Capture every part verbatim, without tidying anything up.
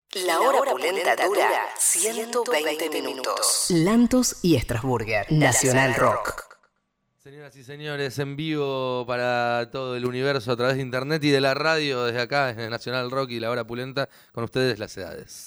La hora pulenta dura ciento veinte minutos. Lantos y Strasburger, Nacional Rock. Señoras y señores, en vivo para todo el universo a través de internet y de la radio desde acá, desde Nacional Rock y La Hora Pulenta, con ustedes las edades.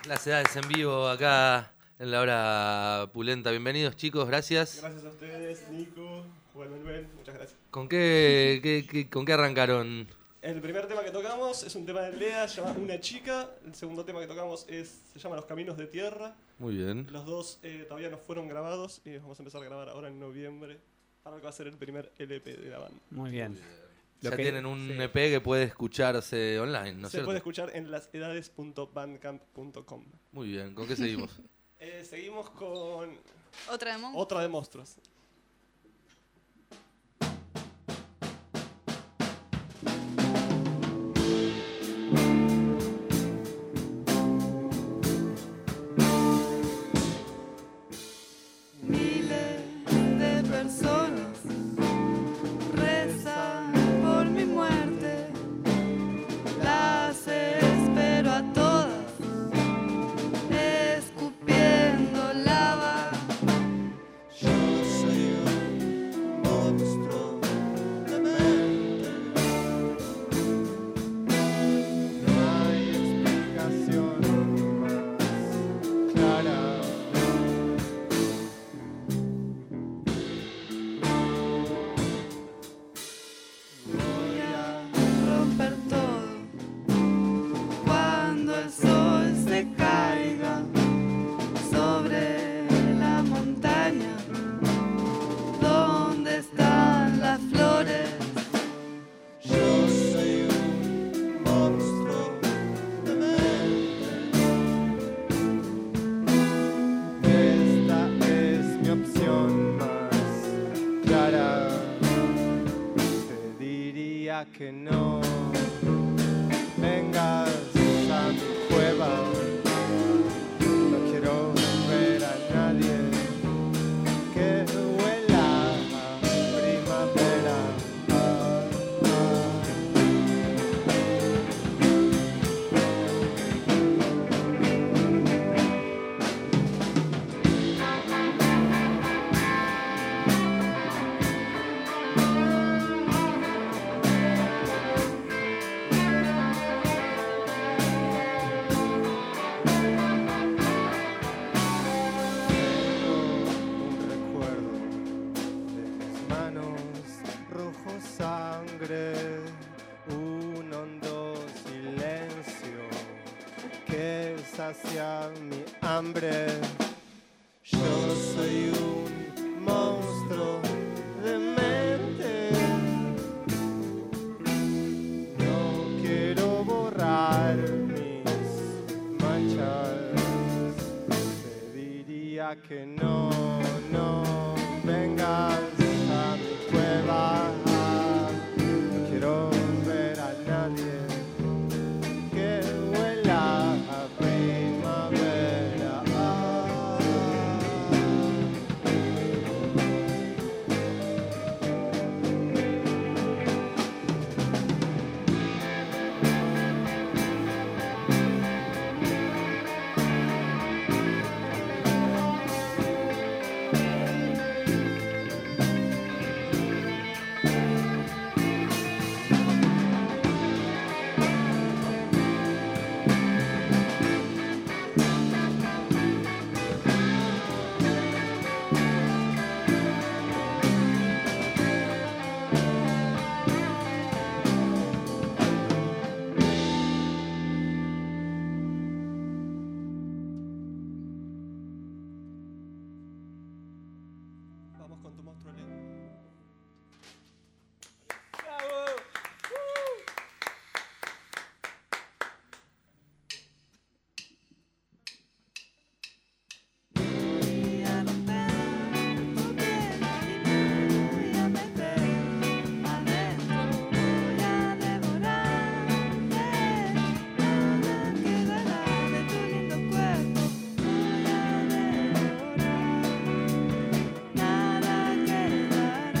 Las edades en vivo acá en la hora pulenta. Bienvenidos, chicos, gracias. Gracias a ustedes, Nico, Juan Manuel, muchas gracias. ¿Con qué, qué, qué- con qué arrancaron? El primer tema que tocamos es un tema de Lea, se llama Una chica. El segundo tema que tocamos es, se llama Los caminos de tierra. Muy bien. Los dos eh, todavía no fueron grabados y los vamos a empezar a grabar ahora en noviembre para lo que va a ser el primer L P de la banda. Muy bien. Ya Lo que- tienen un sí. E P que puede escucharse online, ¿no es Se cierto? puede escuchar en lasedades punto bandcamp punto com. Muy bien, ¿con qué seguimos? Eh, seguimos con Otra de Mon. otra de monstruos. Miles de personas rezan por mi muerte. Las espero a todas, escupiendo lava. Yo soy un monstruo de mente. No hay explicación más clara. Voy a romper todo cuando el sol se caiga sobre la montaña. ¿Dónde están las flores? Yo soy un monstruo de mente. Esta es mi opción más clara. Te diría que no vengas a mi cueva. No quiero ver a nadie que huela a primavera. Ah, Tengo un recuerdo de mis manos, rojo sangre, un hondo silencio que sacia mi hambre. Yo soy un monstruo de mente. No quiero borrar mis manchas. Te diría que no, no vengas a mi cueva. No quiero ver a nadie que huela a primavera. Vamos con tu monstruo Lea. Voy a romper tu piel y me voy a meter adentro. Voy a devorarte. Nada quedará de tu lindo cuerpo. Voy a devorar. Nada quedará.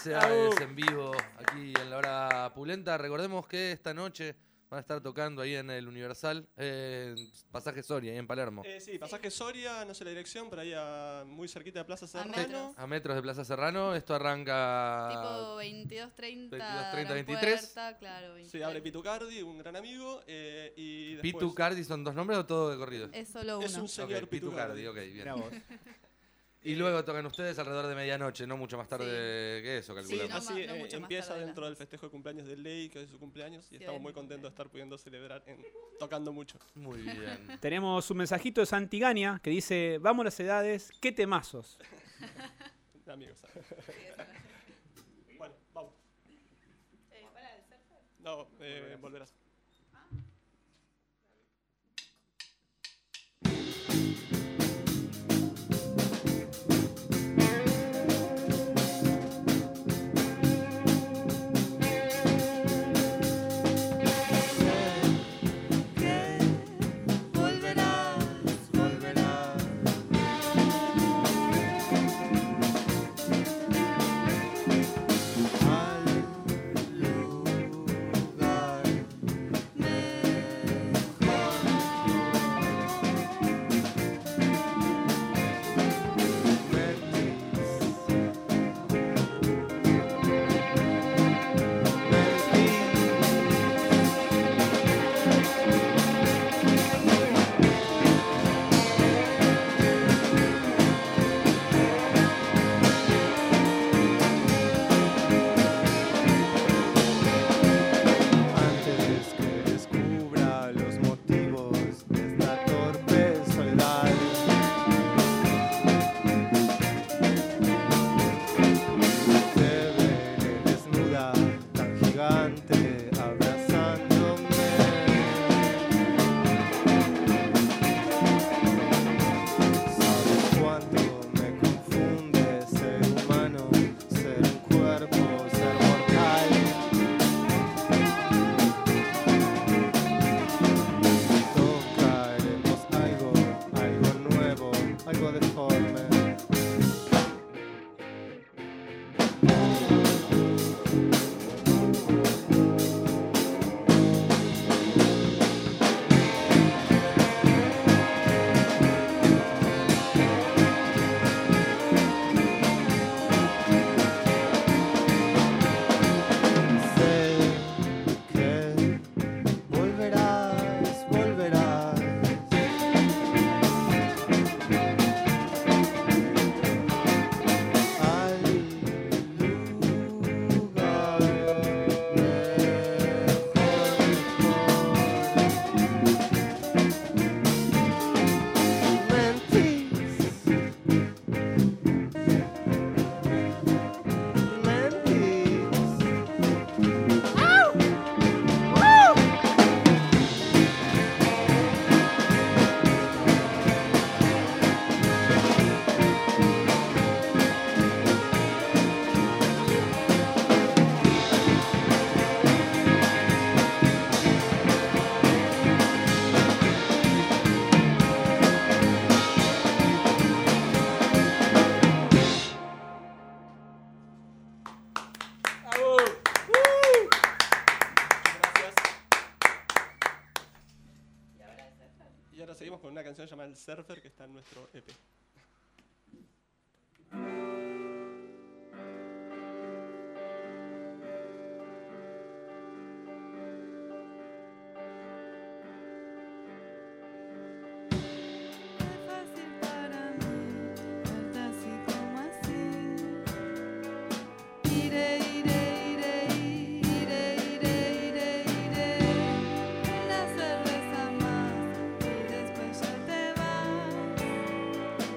Necedades en vivo aquí en la hora pulenta. Recordemos que esta noche van a estar tocando ahí en el Universal, eh, Pasaje Soria, ahí en Palermo. Eh, sí, pasaje Soria, no sé la dirección, pero ahí a- muy cerquita de Plaza A Serrano. metros. A metros de Plaza Serrano, esto arranca... Tipo veintidós treinta. veintidós treinta, Gran veintitrés. Puerta, claro, Sí, veintitrés. abre Pitucardi, un gran amigo. Eh, y después ¿Pitu Cardi son dos nombres o todo de corrido? Es solo uno. es un señor Ok, Pitu Pitucardi. Cardi, ok, bien. Mirá vos. Y luego tocan ustedes alrededor de medianoche, no mucho más tarde que eso, Sí, calculamos. no así ma- no eh, mucho más empieza tarde de dentro las del festejo de cumpleaños de Ley, que hoy es su cumpleaños, y Sí, estamos hoy muy es mi contentos de estar pudiendo celebrar en, tocando mucho. Muy bien. Tenemos un mensajito de Santigania que dice, vamos las edades, qué temazos. Amigos. Bueno, vamos. No, eh, volverás. Que volverás, Volverás. Al lugar antes que descubra los motivos de esta torpe soledad. Te veré desnuda, tan gigante, abrazándome. ¿Sabes cuánto me confunde ser humano, ser un cuerpo, ser mortal? Tocaremos algo, algo nuevo, algo deforme. Sé que volverás, volverás. Al lugar mejor. Mentís. Mentís. Gracias. Y ahora seguimos con una canción llamada El Surfer, que está en nuestro E P. Es fácil para mí verte así como así. Iré, iré, iré, iré, iré, iré, iré. Una cerveza más y después ya te vas.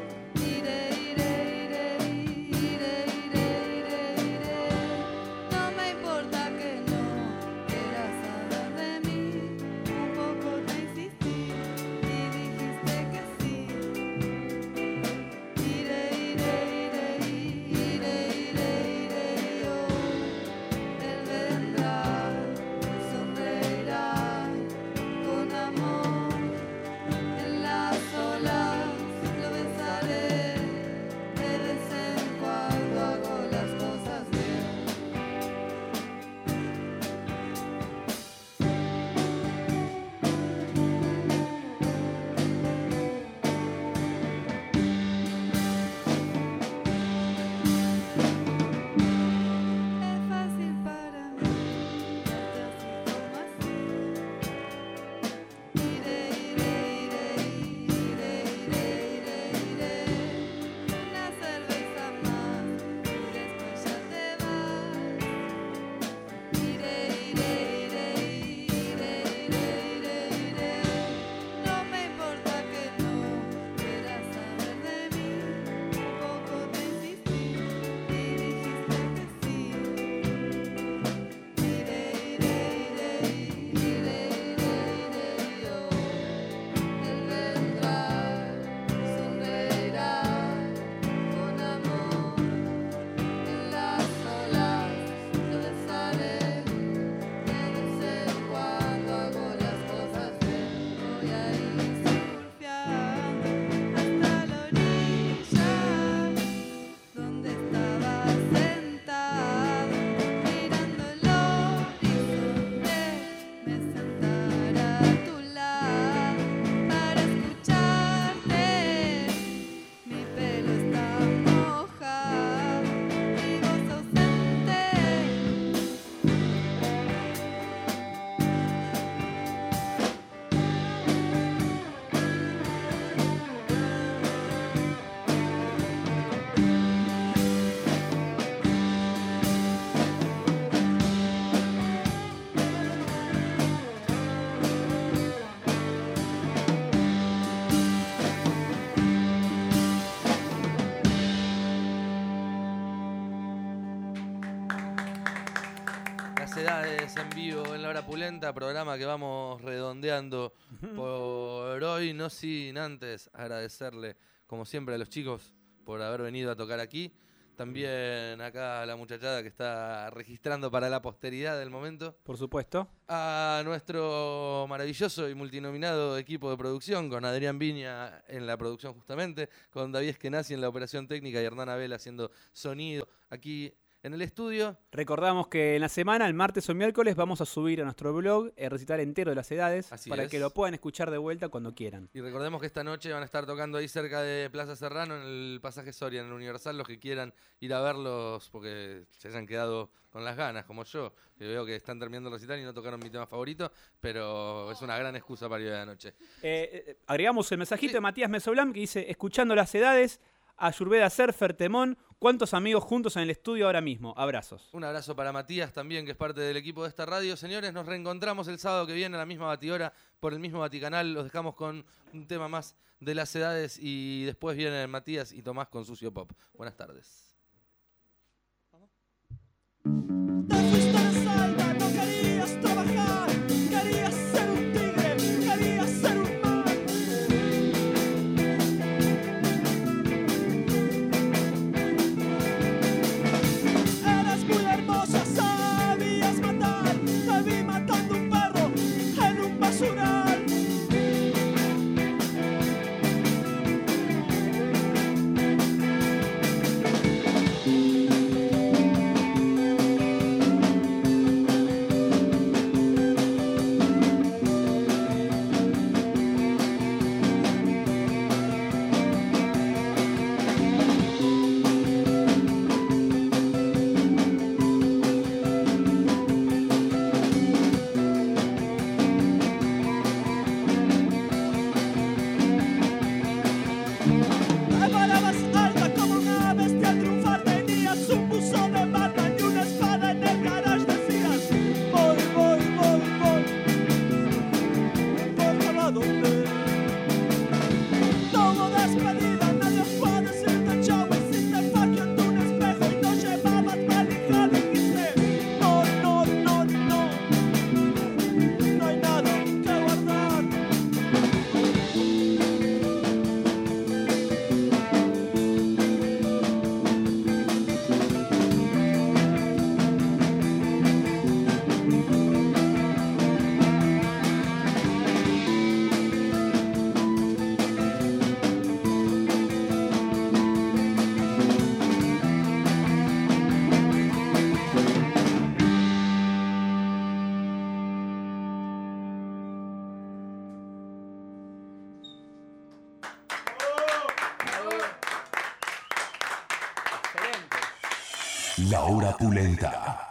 Edades en vivo en la hora pulenta, programa que vamos redondeando por hoy, no sin antes agradecerle, como siempre, a los chicos por haber venido a tocar aquí. También acá a la muchachada que está registrando para la posteridad del momento. Por supuesto. A nuestro maravilloso y multinominado equipo de producción, con Adrián Viña en la producción justamente, con David Eskenazi en la operación técnica y Hernán Abel haciendo sonido aquí en el estudio. Recordamos que en la semana, el martes o miércoles, vamos a subir a nuestro blog el recital entero de las edades Así para es. que lo puedan escuchar de vuelta cuando quieran. Y recordemos que esta noche van a estar tocando ahí cerca de Plaza Serrano, en el pasaje Soria, en el Universal, los que quieran ir a verlos porque se hayan quedado con las ganas, como yo, que veo que están terminando el recital y no tocaron mi tema favorito, pero es una gran excusa para ir a la noche. Eh, eh, agregamos el mensajito Sí. de Matías Mesoblam que dice: escuchando las edades, Ayurveda Surfer, Temón, ¿cuántos amigos juntos en el estudio ahora mismo? Abrazos. Un abrazo para Matías también, que es parte del equipo de esta radio. Señores, nos reencontramos el sábado que viene a la misma batidora por el mismo Vaticanal. Los dejamos con un tema más de las edades y después vienen Matías y Tomás con Sucio Pop. Buenas tardes. Te fuiste de Salta, no querías trabajar, querías ser un tigre, querías ser un mar. Eras muy hermosa, sabías matar, te vi matando un perro en un basural. Te parabas alta como una bestia al triunfar, tenías un buzón de Batman y una espada en el garage, decías: voy, voy, voy, voy, no importa a dónde. No hubo despedida, nadie fue a decirte chao, hiciste fuck ante un espejo y no llevabas valija, dijiste: no, no, no, no, no hay nada que guardar. Excelente. La hora pulenta.